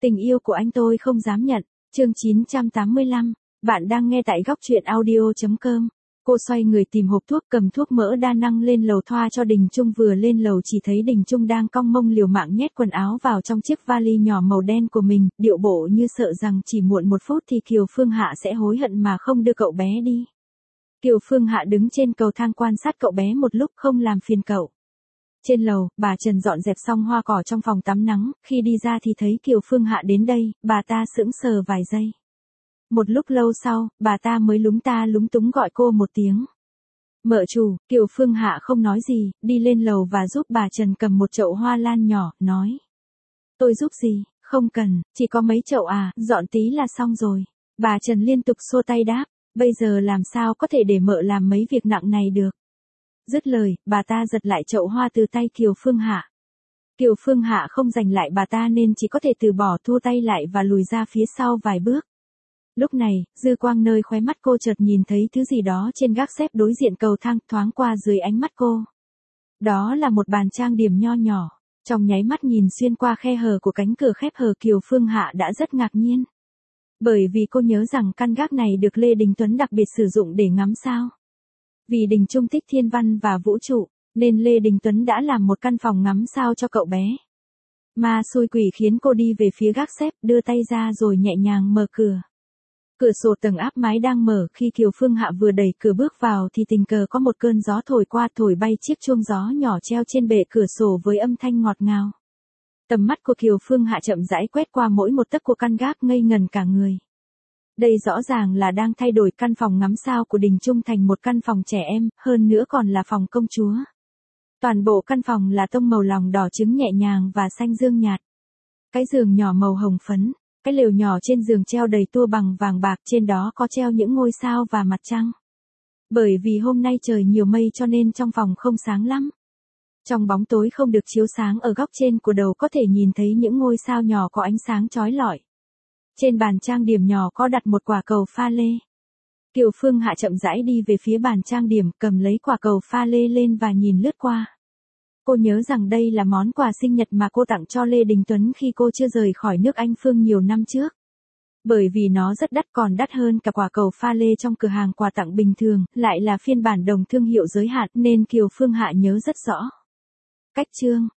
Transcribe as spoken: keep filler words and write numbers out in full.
Tình yêu của anh tôi không dám nhận. Chương chín trăm tám mươi lăm. Bạn đang nghe tại góc truyện audio chấm com. Cô xoay người tìm hộp thuốc, cầm thuốc mỡ đa năng lên lầu thoa cho Đình Trung. Vừa lên lầu chỉ thấy Đình Trung đang cong mông liều mạng nhét quần áo vào trong chiếc vali nhỏ màu đen của mình, điệu bộ như sợ rằng chỉ muộn một phút thì Kiều Phương Hạ sẽ hối hận mà không đưa cậu bé đi. Kiều Phương Hạ đứng trên cầu thang quan sát cậu bé một lúc không làm phiền cậu. Trên lầu, bà Trần dọn dẹp xong hoa cỏ trong phòng tắm nắng, khi đi ra thì thấy Kiều Phương Hạ đến đây, bà ta sững sờ vài giây. Một lúc lâu sau, bà ta mới lúng ta lúng túng gọi cô một tiếng. Mợ chủ. Kiều Phương Hạ không nói gì, đi lên lầu và giúp bà Trần cầm một chậu hoa lan nhỏ, nói. Tôi giúp gì? Không cần, chỉ có mấy chậu à, dọn tí là xong rồi. Bà Trần liên tục xua tay đáp, bây giờ làm sao có thể để mợ làm mấy việc nặng này được. Dứt lời, bà ta giật lại chậu hoa từ tay Kiều Phương Hạ. Kiều Phương Hạ không giành lại bà ta nên chỉ có thể từ bỏ, thua tay lại và lùi ra phía sau vài bước. Lúc này, dư quang nơi khóe mắt cô chợt nhìn thấy thứ gì đó trên gác xếp đối diện cầu thang, thoáng qua dưới ánh mắt cô. Đó là một bàn trang điểm nho nhỏ. Trong nháy mắt nhìn xuyên qua khe hở của cánh cửa khép hờ, Kiều Phương Hạ đã rất ngạc nhiên. Bởi vì cô nhớ rằng căn gác này được Lê Đình Tuấn đặc biệt sử dụng để ngắm sao. Vì Đình Trung thích thiên văn và vũ trụ, nên Lê Đình Tuấn đã làm một căn phòng ngắm sao cho cậu bé. Ma xui quỷ khiến cô đi về phía gác xếp, đưa tay ra rồi nhẹ nhàng mở cửa. Cửa sổ tầng áp mái đang mở, khi Kiều Phương Hạ vừa đẩy cửa bước vào thì tình cờ có một cơn gió thổi qua, thổi bay chiếc chuông gió nhỏ treo trên bệ cửa sổ với âm thanh ngọt ngào. Tầm mắt của Kiều Phương Hạ chậm rãi quét qua mỗi một tấc của căn gác, ngây ngần cả người. Đây rõ ràng là đang thay đổi căn phòng ngắm sao của Đình Trung thành một căn phòng trẻ em, hơn nữa còn là phòng công chúa. Toàn bộ căn phòng là tông màu lòng đỏ trứng nhẹ nhàng và xanh dương nhạt. Cái giường nhỏ màu hồng phấn, cái lều nhỏ trên giường treo đầy tua bằng vàng bạc, trên đó có treo những ngôi sao và mặt trăng. Bởi vì hôm nay trời nhiều mây cho nên trong phòng không sáng lắm. Trong bóng tối không được chiếu sáng, ở góc trên của đầu có thể nhìn thấy những ngôi sao nhỏ có ánh sáng chói lọi. Trên bàn trang điểm nhỏ có đặt một quả cầu pha lê. Kiều Phương Hạ chậm rãi đi về phía bàn trang điểm, cầm lấy quả cầu pha lê lên và nhìn lướt qua. Cô nhớ rằng đây là món quà sinh nhật mà cô tặng cho Lê Đình Tuấn khi cô chưa rời khỏi nước Anh Phương nhiều năm trước. Bởi vì nó rất đắt, còn đắt hơn cả quả cầu pha lê trong cửa hàng quà tặng bình thường, lại là phiên bản đồng thương hiệu giới hạn nên Kiều Phương Hạ nhớ rất rõ. Cách chương.